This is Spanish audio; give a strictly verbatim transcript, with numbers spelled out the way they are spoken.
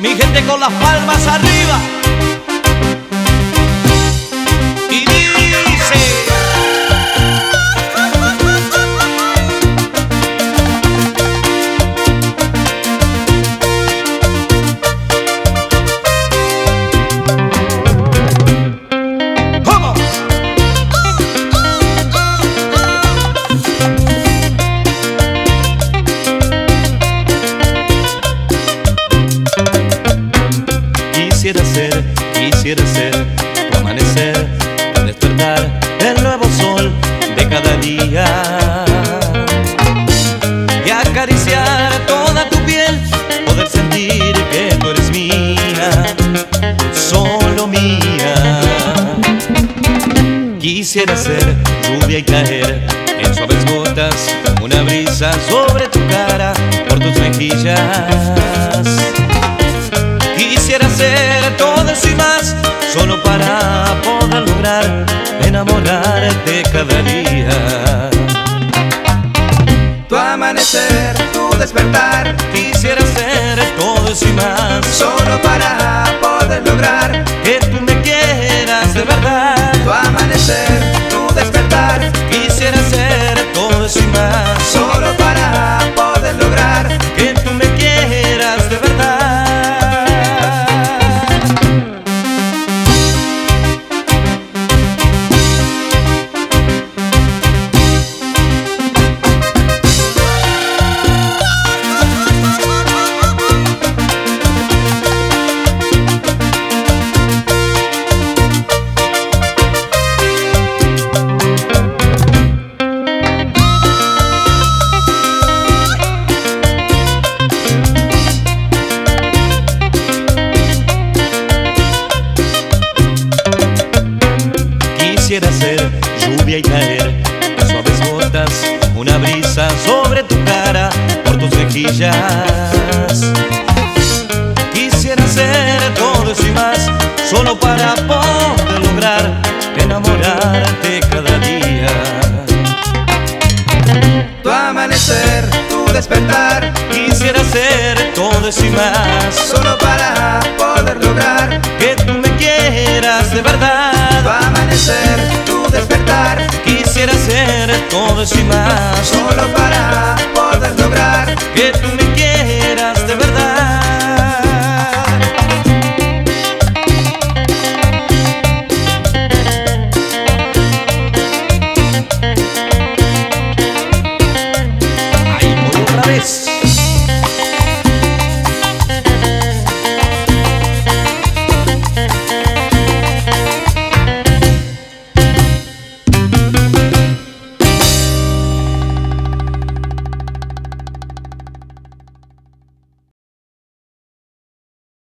Mi gente con las palmas arriba. Y dice: ¿cómo? Quisiera ser, quisiera ser tu amanecer, tu despertar, el nuevo sol de cada día, y acariciar toda tu piel, poder sentir que tú eres mía, solo mía. Quisiera ser lluvia y caer en suaves gotas, como una brisa sobre tu cara, por tus mejillas. Quisiera ser todo eso y más, solo para poder lograr enamorarte cada día. Tu amanecer, tu despertar, Quisiera ser todo eso y más, solo para poder lograr. que tú me quieras de verdad. Tu amanecer, tu despertar, Quisiera ser todo eso y más, solo para poder lograr. que tú me quieras de verdad. Quisiera ser lluvia y caer en suaves gotas, una brisa sobre tu cara, por tus mejillas. Quisiera ser todo eso y más, solo para poder lograr enamorarte cada día. Tu amanecer, tu despertar, Quisiera ser todo eso y más, solo para poder lograr. que tú me quieras de Tu verdad. amanecer, tu despertar, Quisiera ser todo eso y más, solo para poder lograr. que tú me quieras